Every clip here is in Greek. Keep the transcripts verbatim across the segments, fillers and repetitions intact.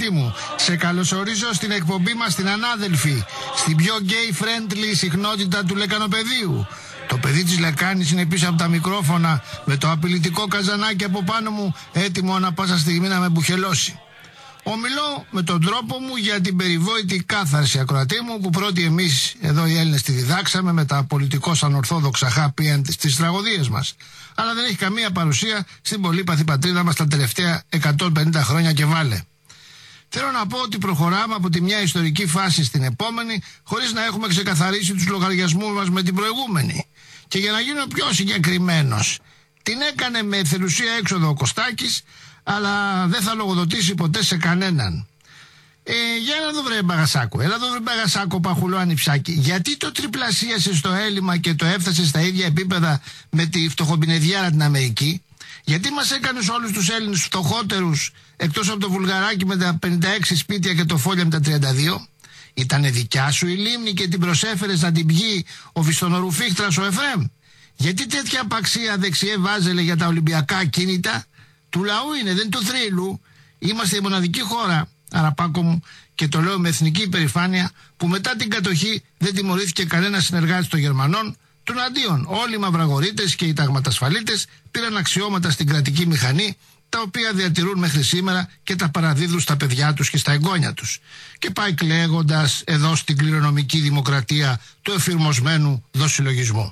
Ακροατή μου, σε καλωσορίζω στην εκπομπή μας την Ανάδελφη, στην πιο gay-friendly συχνότητα του Λεκανοπεδίου. Το παιδί της Λεκάνης είναι πίσω από τα μικρόφωνα με το απειλητικό καζανάκι από πάνω μου, έτοιμο ανα πάσα στιγμή να με μπουχελώσει. Ομιλώ με τον τρόπο μου για την περιβόητη κάθαρση, ακροατή μου, που πρώτοι εμείς εδώ οι Έλληνες τη διδάξαμε με τα πολιτικώς ανορθόδοξα happy end στις τραγωδίες μας. Αλλά δεν έχει καμία παρουσία στην πολύπαθη πατρίδα μας τα τελευταία εκατόν πενήντα χρόνια και βάλε. Θέλω να πω ότι προχωράμε από τη μια ιστορική φάση στην επόμενη, χωρίς να έχουμε ξεκαθαρίσει τους λογαριασμούς μας με την προηγούμενη. Και για να γίνω πιο συγκεκριμένος, την έκανε με εθελουσία έξοδο ο Κωστάκης, αλλά δεν θα λογοδοτήσει ποτέ σε κανέναν. Ε, για να δω βρε Μπαγασάκο, έλα δω βρε Μπαγασάκο Παχουλό Ανιψάκη, γιατί το τριπλασίασε στο έλλειμμα και το έφτασε στα ίδια επίπεδα με τη φτωχομπινεδιάρα την Αμερική? Γιατί μας έκανες όλους τους Έλληνες φτωχότερους, εκτός από το βουλγαράκι με τα πενήντα έξι σπίτια και το φόλια με τα τριάντα δύο? Ήτανε δικιά σου η λίμνη και την προσέφερες να την πιει ο Βιστονορουφίχτρας ο Εφραίμ? Γιατί τέτοια απαξία δεξιέ βάζελε για τα Ολυμπιακά κίνητα? Του λαού είναι, δεν του θρύλου. Είμαστε η μοναδική χώρα, Αραπάκο μου, και το λέω με εθνική υπερηφάνεια, που μετά την κατοχή δεν τιμωρήθηκε κανένα συνεργάτη των Γερμανών. Των αντίον, όλοι οι μαυραγορείτες και οι ταγματασφαλίτες πήραν αξιώματα στην κρατική μηχανή, τα οποία διατηρούν μέχρι σήμερα και τα παραδίδουν στα παιδιά τους και στα εγγόνια τους. Και πάει κλαίγοντας εδώ στην κληρονομική δημοκρατία του εφηρμοσμένου δοσυλλογισμού.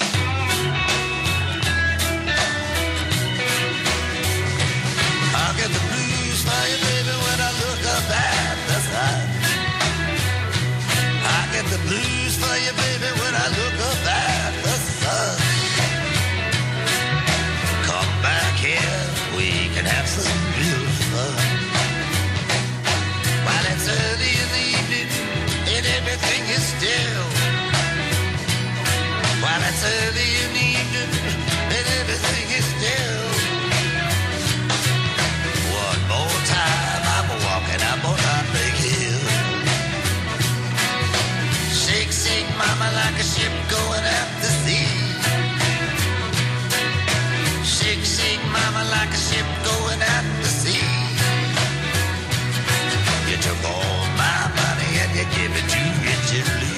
Early in the evening and everything is still. One more time I'm walking up on Heartbreak Hill. Shake, shake, mama, like a ship going out to sea. Shake, shake, mama, like a ship going out to sea. You took all my money and you gave it to Richard Lee.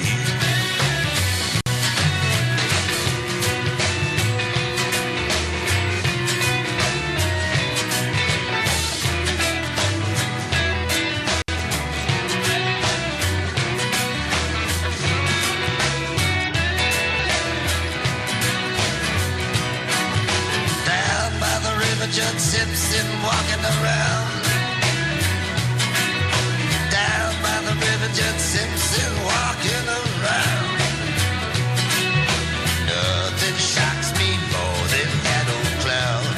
Judd Simpson walking around. Down by the river, Judd Simpson walking around. Nothing shocks me more than that old clown.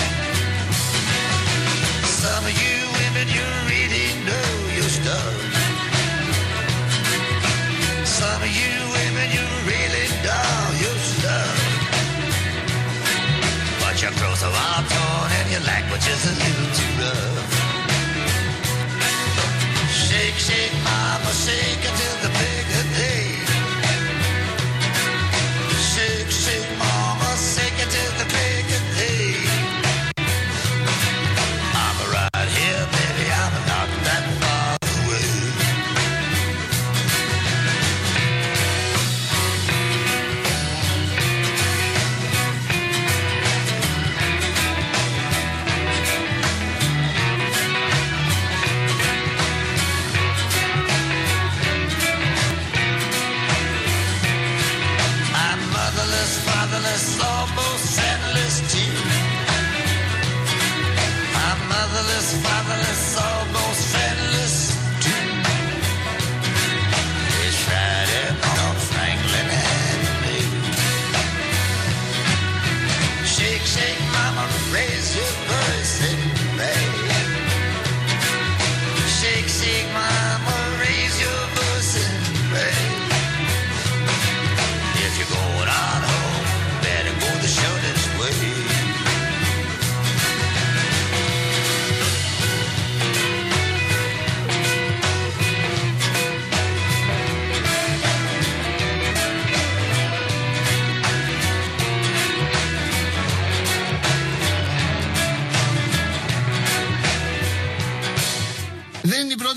Some of you women, you really know your stuff. Some of you women, you really know your stuff. But your clothes are all torn and your language is a little too rough. Shake, shake, mama, shake until the break of day. Shake, shake, mama, shake until the break of day. I'm right here, baby, I'm not that far away.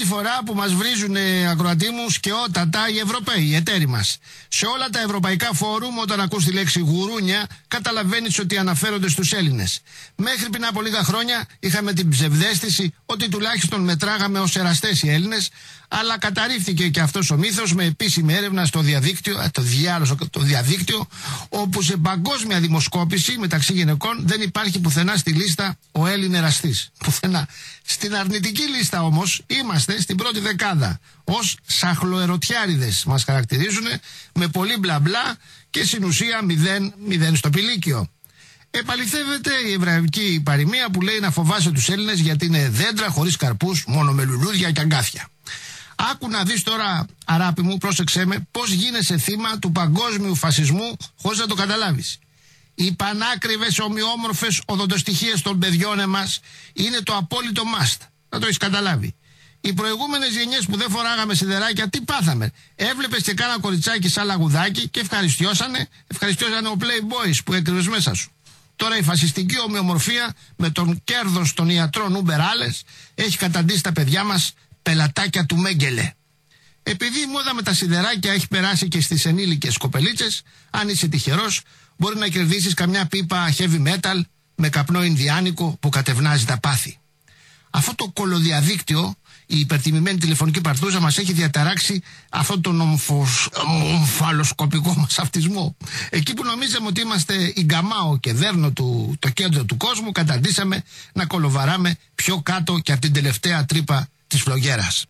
πρώτη φορά που μας βρίζουν, ακροατή μου, σκαιότατα οι Ευρωπαίοι, οι εταίροι μας. Σε όλα τα ευρωπαϊκά φόρουμ, όταν ακούς τη λέξη γουρούνια, καταλαβαίνεις ότι αναφέρονται στους Έλληνες. Μέχρι πριν από λίγα χρόνια είχαμε την ψευδαίσθηση ότι τουλάχιστον μετράγαμε ως εραστές οι Έλληνες, αλλά καταρρίφθηκε και αυτός ο μύθος με επίσημη έρευνα στο διαδίκτυο, το διάλογο, το διαδίκτυο, όπου σε παγκόσμια δημοσκόπηση μεταξύ γυναικών δεν υπάρχει πουθενά στη λίστα ο Έλλην εραστής. Πουθενά. Στην αρνητική λίστα όμως είμαστε στην πρώτη δεκάδα. Ως σαχλοερωτιάριδες μας χαρακτηρίζουν, με πολύ μπλα μπλα και στην ουσία μηδέν, μηδέν στο πηλίκιο. Επαληθεύεται η εβραϊκή παροιμία που λέει να φοβάσαι τους Έλληνες γιατί είναι δέντρα χωρίς καρπούς, μόνο με λουλούδια και αγκάθια. Άκου να δεις τώρα, αράπη μου, πρόσεξέ με, πώς γίνεσαι θύμα του παγκόσμιου φασισμού χωρίς να το καταλάβεις. Οι πανάκριβες ομοιόμορφες οδοντοστοιχίες των παιδιών εμάς είναι το απόλυτο must. Να το έχεις καταλάβει. Οι προηγούμενες γενιές που δεν φοράγαμε σιδεράκια, τι πάθαμε? Έβλεπες και κάνα κοριτσάκι σαν λαγουδάκι και ευχαριστιώσανε, ευχαριστιώσανε ο Playboys που έκρυβες μέσα σου. Τώρα η φασιστική ομοιομορφία με τον κέρδος των ιατρών Ουμπεράλες έχει καταντήσει τα παιδιά μας πελατάκια του Μέγκελε. Επειδή η μόδα με τα σιδεράκια έχει περάσει και στις ενήλικες κοπελίτσες, αν είσαι τυχερός, μπορεί να κερδίσεις καμιά πίπα heavy metal με καπνό Ινδιάνικο που κατευνάζει τα πάθη. Αυτό το κολοδιαδίκτυο, η υπερτιμημένη τηλεφωνική παρτούζα, μας έχει διαταράξει αυτόν τον ομφος, ομφαλοσκοπικό μας αυτισμό. Εκεί που νομίζαμε ότι είμαστε η Γκαμάο και Δέρνο του, το κέντρο του κόσμου, καταντήσαμε να κολοβαράμε πιο κάτω και από την τελευταία τρύπα της φλογέρας.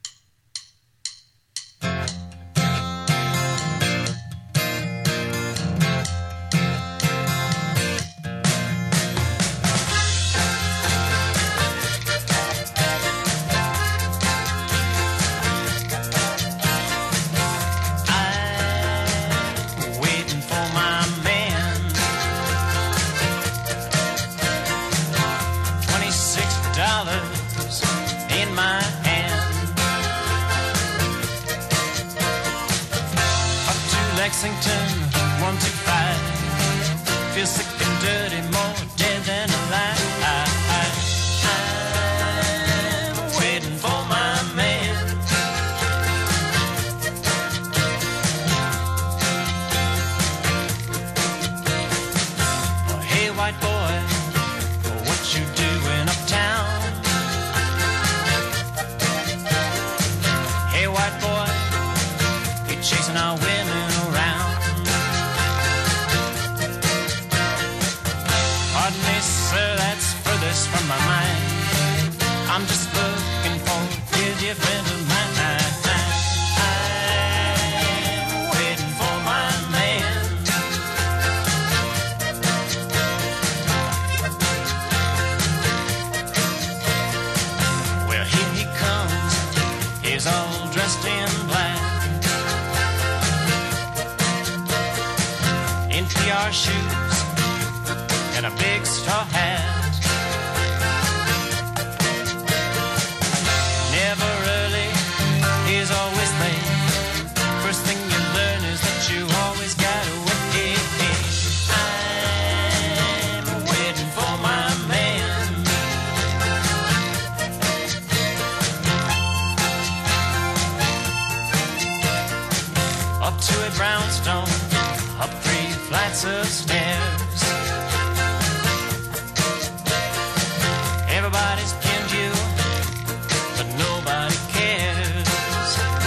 Lexington, one two five. Feel sick and dirty, more dead than alive. I'm waiting for my man. Oh, hey, white boy, what you doing uptown? Hey, white boy, you chasing our women. From my mind, I'm just looking for a dear friend of mine. I'm waiting for my man. Well, here he comes, he's all dressed in black, in P R shoes and a big straw hat. Brownstone, up three flights of stairs. Everybody's pinned you, but nobody cares.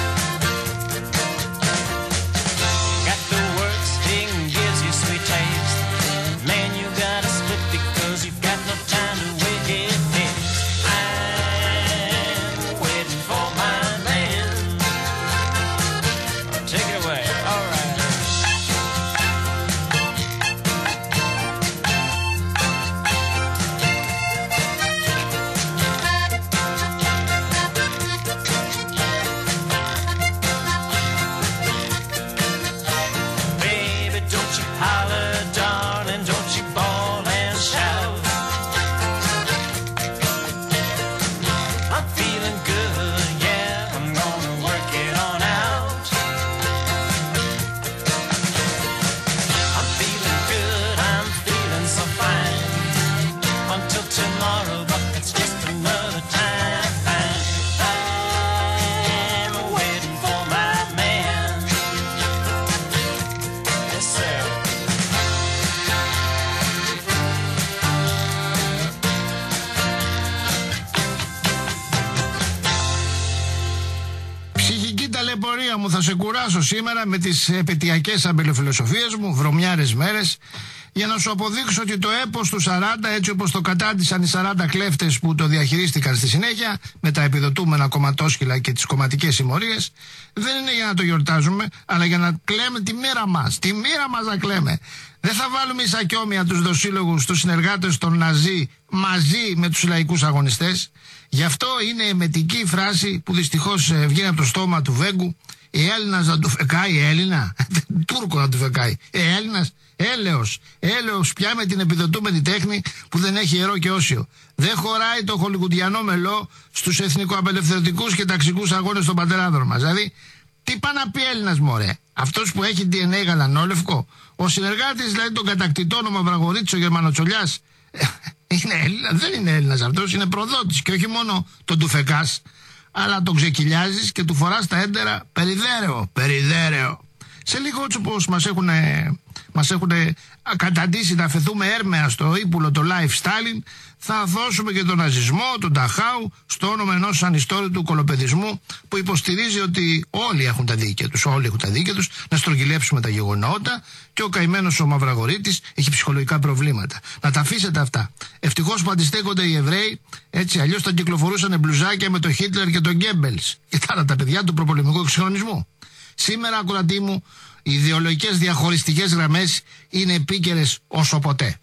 Got the works, sting gives you sweet taste. Man, you gotta split because you've got no time to wait. I'm waiting for my man. Take it away. All right. ψυχική ταλαιπωρία μου θα σε κουράσω σήμερα με τις επαιτειακές αμπελοφιλοσοφίες μου, βρωμιάρες μέρες, για να σου αποδείξω ότι το έπος του σαράντα, έτσι όπως το κατάντησαν οι σαράντα κλέφτες που το διαχειρίστηκαν στη συνέχεια, με τα επιδοτούμενα κομματόσκυλα και τις κομματικές συμμορίες, δεν είναι για να το γιορτάζουμε, αλλά για να κλαίμε τη μοίρα μας. Τη μοίρα μας να κλαίμε. Δεν θα βάλουμε εισακιόμια τους δοσύλλογους, τους συνεργάτες των Ναζί, μαζί με τους λαϊκούς αγωνιστές. Γι' αυτό είναι εμετική η φράση που δυστυχώς βγαίνει από το στόμα του Βέγκου. Η Έλληνας να του φεκάει, Έλληνα. Τούρκο να του φεκάει. Ε, Έλληνας, έλεος. Έλεος πια με την επιδοτούμενη τέχνη που δεν έχει ιερό και όσιο. Δεν χωράει το χολιγουντιανό μελό στους εθνικοαπελευθερωτικούς και ταξικούς αγώνες των πατεράδων μας. Δηλαδή, τι πάει να πει Έλληνας, μωρέ? Αυτός που έχει ντι εν έι γαλανόλευκο. Ο συνεργάτης δηλαδή των κατακτητών, ο Μαυραγορίτης, ο Γερμανοτσολιάς. Είναι Έλληνα, δεν είναι Έλληνας αυτός, είναι προδότης. Και όχι μόνο τον του φεκάς, αλλά τον ξεκυλιάζεις και του φοράς τα έντερα περιδέρεο, περιδέρεο. Σε λίγο έτσι όπως μας έχουν, μας έχουν καταντήσει να αφαιθούμε έρμεα στο ύπουλο το lifestyle, θα δώσουμε και τον ναζισμό, τον Ταχάου, στο όνομα ενός ανιστόρητου κολοπεδισμού που υποστηρίζει ότι όλοι έχουν τα δίκαια τους, όλοι έχουν τα δίκαια τους, να στρογγυλέψουμε τα γεγονότα και ο καημένος ο Μαυραγορίτης έχει ψυχολογικά προβλήματα. Να τα αφήσετε αυτά. Ευτυχώς που αντιστέκονται οι Εβραίοι, έτσι αλλιώς θα κυκλοφορούσαν μπλουζάκια με τον Χίτλερ και τον Γκέμπελς και τα άλλα τα παιδιά του προπολεμικού εξυγχρονισμού. Σήμερα, ακροατή μου, οι ιδεολογικές διαχωριστικές γραμμές είναι επίκαιρες όσο ποτέ.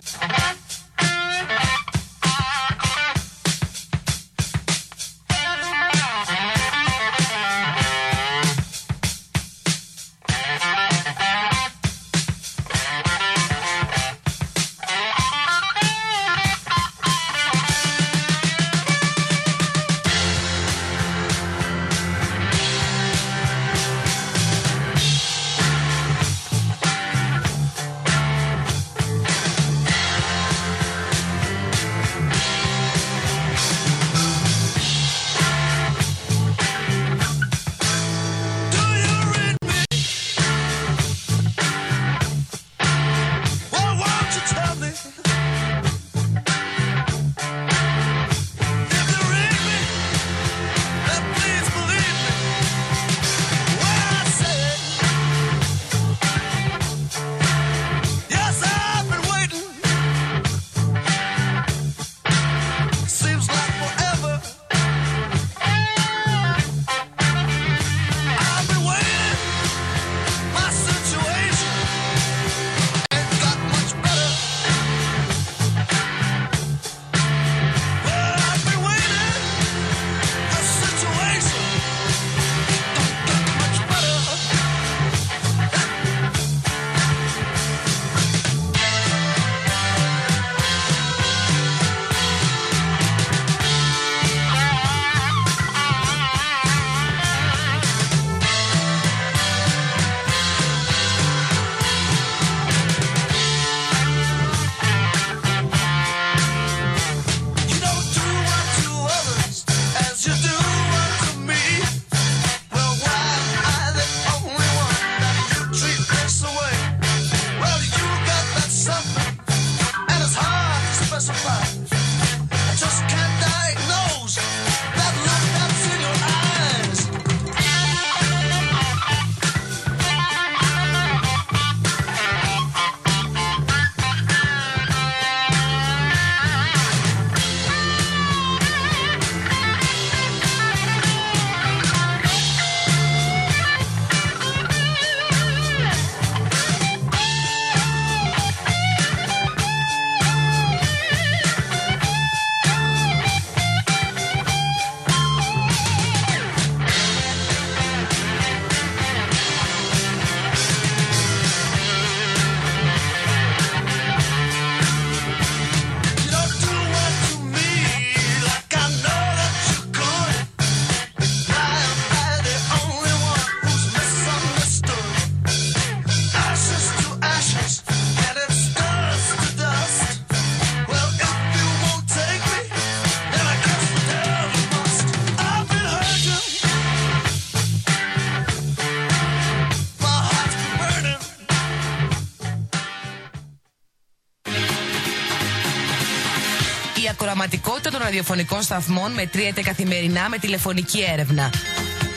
Η ακροαματικότητα των ραδιοφωνικών σταθμών μετριέται καθημερινά με τηλεφωνική έρευνα.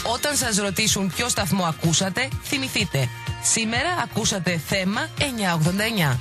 Όταν σας ρωτήσουν ποιο σταθμό ακούσατε, θυμηθείτε. Σήμερα ακούσατε θέμα εννιακόσια ογδόντα εννιά.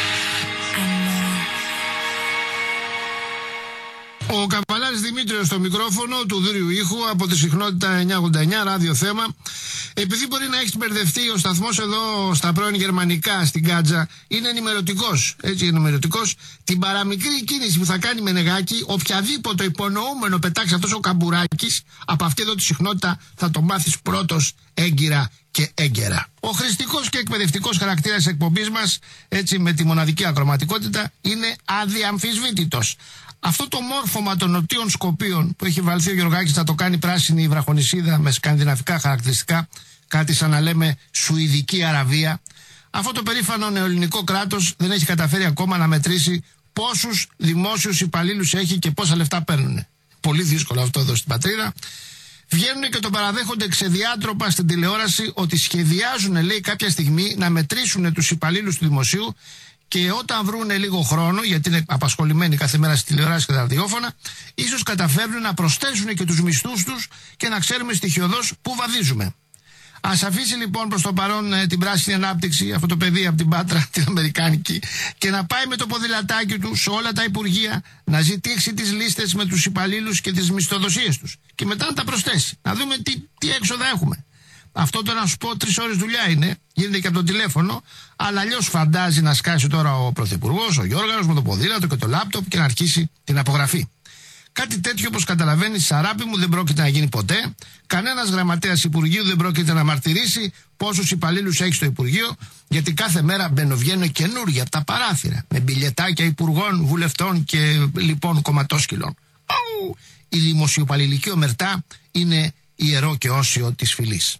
Ο Καβαλάρης Δημήτριος στο μικρόφωνο του δούριου ήχου από τη συχνότητα εννιακόσια ογδόντα εννιά ράδιο θέμα. Επειδή μπορεί να έχει μπερδευτεί, ο σταθμός εδώ στα πρώην γερμανικά στην Κάτζα είναι ενημερωτικός. Έτσι, ενημερωτικός. Την παραμικρή κίνηση που θα κάνει με νεγάκι, οποιαδήποτε υπονοούμενο πετάξει αυτός ο Καμπουράκης, από αυτή εδώ τη συχνότητα θα το μάθεις πρώτος έγκυρα και έγκαιρα. Ο χρηστικός και εκπαιδευτικός χαρακτήρας της εκπομπής μας, έτσι με τη μοναδική ακροματικότητα, είναι αδιαμφισβήτητος. Αυτό το μόρφωμα των νοτίων Σκοπίων που έχει βαλθεί ο Γεωργάκης να το κάνει πράσινη βραχονισίδα με σκανδιναβικά χαρακτηριστικά, κάτι σαν να λέμε Σουηδική Αραβία, αυτό το περήφανο νεοελληνικό κράτος δεν έχει καταφέρει ακόμα να μετρήσει πόσους δημόσιους υπαλλήλους έχει και πόσα λεφτά παίρνουν. Πολύ δύσκολο αυτό εδώ στην πατρίδα. Βγαίνουν και το παραδέχονται ξεδιάτροπα στην τηλεόραση ότι σχεδιάζουν, λέει, κάποια στιγμή να μετρήσουν τους υπαλλήλους του δημοσίου. Και όταν βρούνε λίγο χρόνο, γιατί είναι απασχολημένοι κάθε μέρα στη τηλεόραση και τα ραδιόφωνα, ίσως καταφέρουν να προσθέσουν και τους μισθούς τους και να ξέρουμε στοιχειοδός πού βαδίζουμε. Ας αφήσει λοιπόν προς το παρόν ε, την πράσινη ανάπτυξη, αυτό το παιδί από την Πάτρα, την Αμερικάνικη, και να πάει με το ποδηλατάκι του σε όλα τα υπουργεία να ζητήσει τις λίστες με τους υπαλλήλους και τις μισθοδοσίες τους. Και μετά να τα προσθέσει. Να δούμε τι, τι έξοδα έχουμε. Αυτό το να σου πω τρεις ώρες δουλειά είναι, γίνεται και από το τηλέφωνο, αλλά αλλιώς φαντάζει να σκάσει τώρα ο Πρωθυπουργός, ο Γιώργαρος με το ποδήλατο και το λάπτοπ και να αρχίσει την απογραφή. Κάτι τέτοιο, όπως καταλαβαίνεις, Σαράπη μου, δεν πρόκειται να γίνει ποτέ. Κανένας γραμματέας Υπουργείου δεν πρόκειται να μαρτυρήσει πόσους υπαλλήλους έχει στο Υπουργείο, γιατί κάθε μέρα μπαινοβγαίνουν καινούργια από τα παράθυρα, με μπιλιετάκια υπουργών, βουλευτών και λοιπόν κομματόσκυλων. Η δημοσιοπαλληλική ομερτά είναι ιερό και όσιο της φυλής.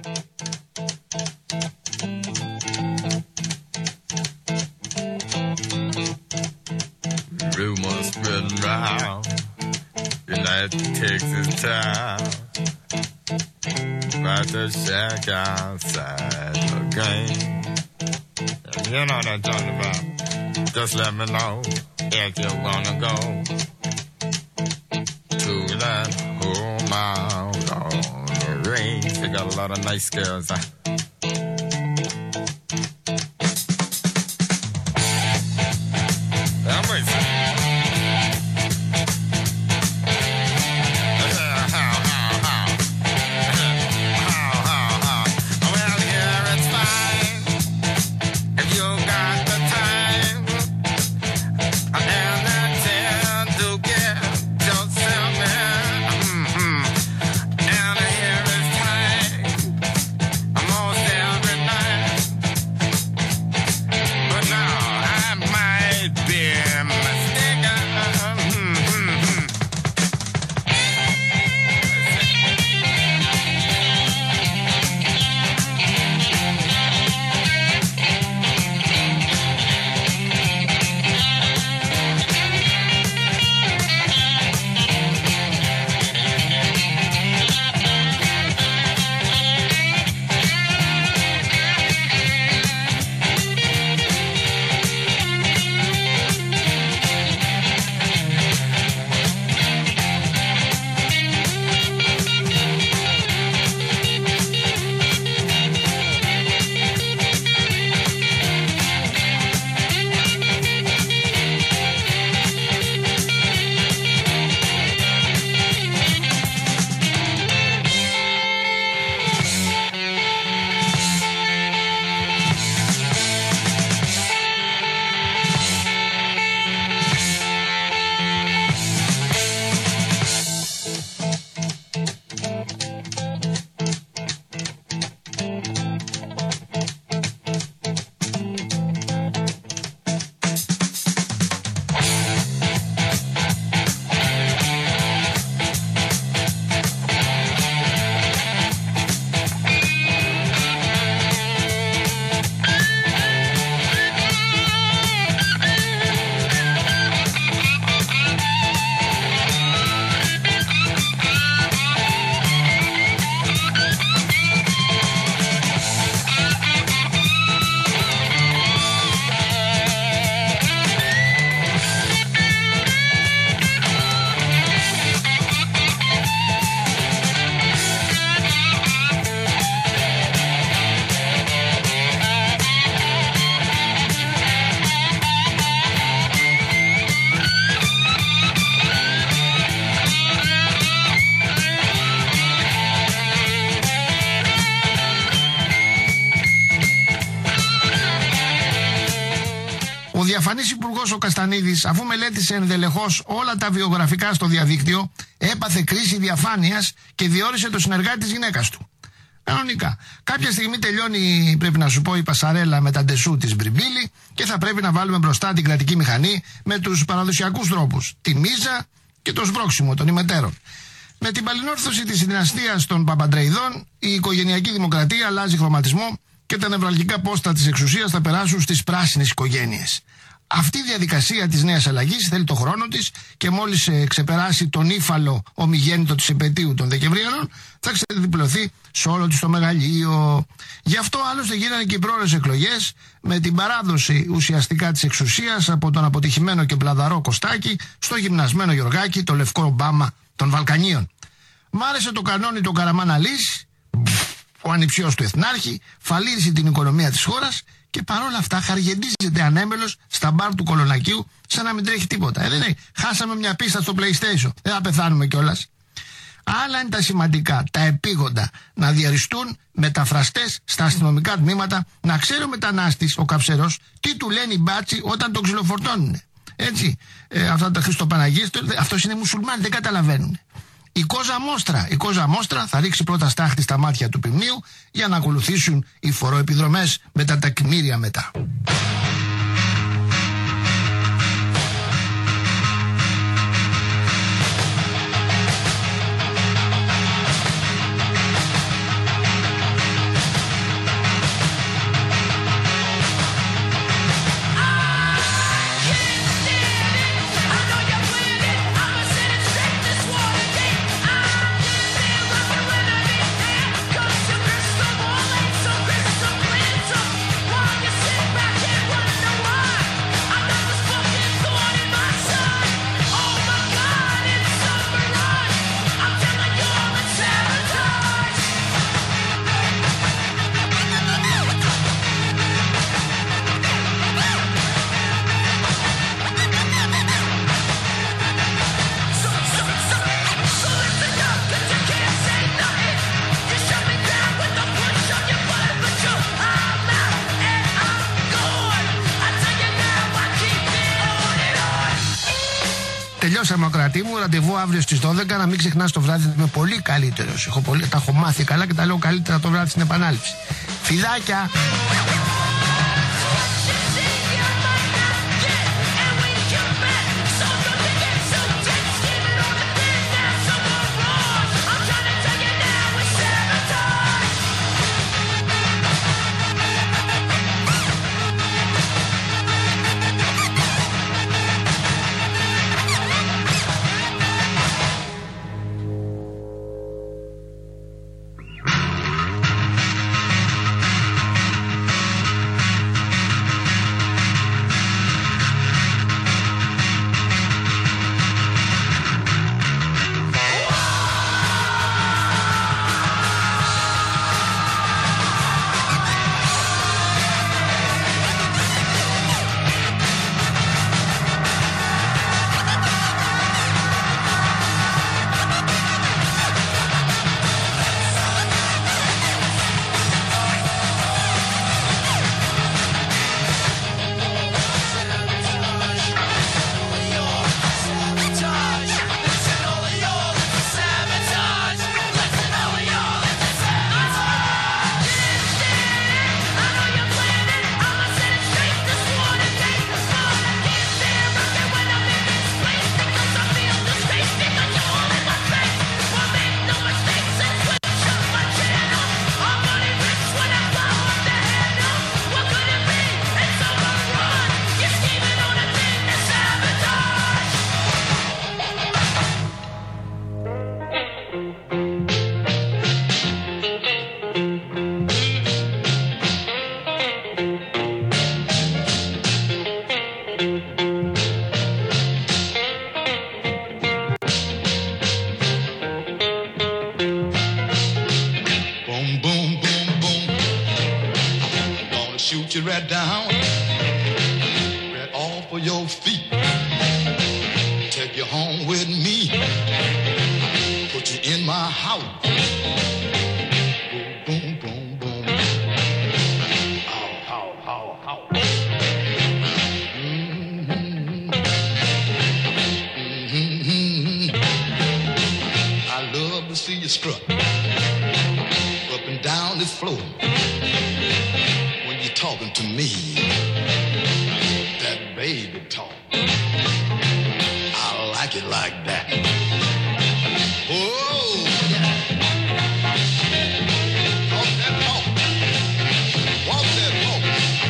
Rumors spreading round United Texas town about the shack outside the game. And you know what I'm talking about. Just let me know if you wanna go to that home out on the range. They got a lot of nice girls. Huh? I'm racing. I'm διαφανής υπουργός ο Καστανίδης, αφού μελέτησε ενδελεχώς όλα τα βιογραφικά στο διαδίκτυο, έπαθε κρίση διαφάνειας και διόρισε το συνεργάτη της γυναίκας του. Κανονικά. Κάποια στιγμή τελειώνει, πρέπει να σου πω, η πασαρέλα με τα ντεσού της Μπριμπίλη και θα πρέπει να βάλουμε μπροστά την κρατική μηχανή με τους παραδοσιακούς τρόπους. Τη μίζα και το σμπρόξιμο των ημετέρων. Με την παλινόρθωση της δυναστείας των Παπαντρεϊδών, η οικογενειακή δημοκρατία αλλάζει χρωματισμό και τα νευραλγικά πόστα της εξουσίας θα περάσουν στις πράσινες οικογένειες. Αυτή η διαδικασία της νέας αλλαγής θέλει το χρόνο της και μόλις ε, ξεπεράσει τον ύφαλο ομιγέννητο της επετείου των Δεκεμβρίων, θα ξεδιπλωθεί σε όλο της το μεγαλείο. Γι' αυτό άλλωστε γίνανε και οι πρόορες εκλογές, με την παράδοση ουσιαστικά της εξουσίας από τον αποτυχημένο και πλαδαρό Κωστάκη στο γυμνασμένο Γιωργάκη, το λευκό Ομπάμα των Βαλκανίων. Μ' άρεσε το κανόνι του Καραμάν Αλής, ο ανιψιός του Εθνάρχη, φαλήρισε την οικονομία της χώρας και παρόλα αυτά χαργεντίζεται ανέμελος στα μπαρ του Κολονακίου σαν να μην τρέχει τίποτα. Ε, δεν είναι. Χάσαμε μια πίστα στο PlayStation. Δεν θα πεθάνουμε κιόλας. Άλλα είναι τα σημαντικά, τα επίγοντα, να διαριστούν μεταφραστές στα αστυνομικά τμήματα, να ξέρει ο μετανάστης, ο καψερός, τι του λένε οι μπάτσοι όταν τον ξυλοφορτώνουν. Έτσι, ε, αυτά τα Χριστοπαναγίες, αυτός είναι μουσουλμάνοι, δεν καταλαβαίνουν. Η Κόζα Μόστρα, η Κόζα Μόστρα θα ρίξει πρώτα στάχτη στα μάτια του ποιμνίου για να ακολουθήσουν οι φοροεπιδρομές με τα τεκμήρια μετά. Τελειώσαμε, Κρατή μου. Ραντεβού αύριο στις δώδεκα. Να μην ξεχνάς το βράδυ. Είμαι πολύ καλύτερος. Έχω πολύ... Τα έχω μάθει καλά και τα λέω καλύτερα το βράδυ στην επανάληψη. Φιλάκια! you right down, right off of your feet. Take you home with me, put you in my house. Boom, boom, boom, boom. How, how, how, how. Mm-hmm. on this floor. When you're talking to me, that baby talk, I like it like that. Oh, yeah. Talk that talk. Walk that walk.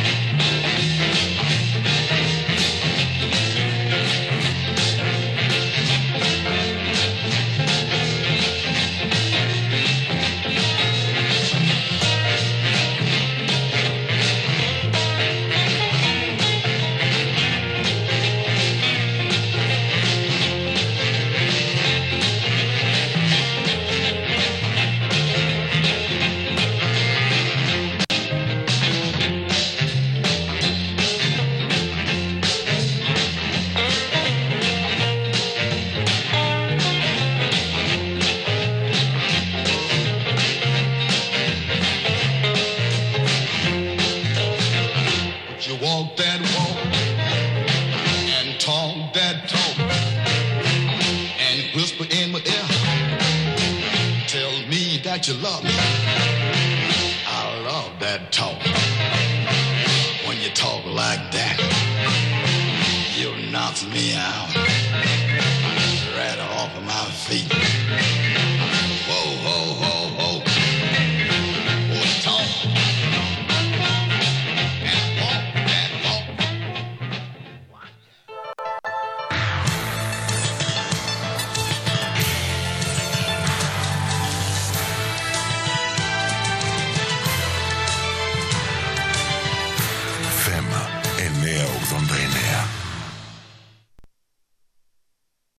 Walk that walk and talk that talk and whisper in my ear, tell me that you love me. I love that talk. When you talk like that, you knock me out right off of my feet.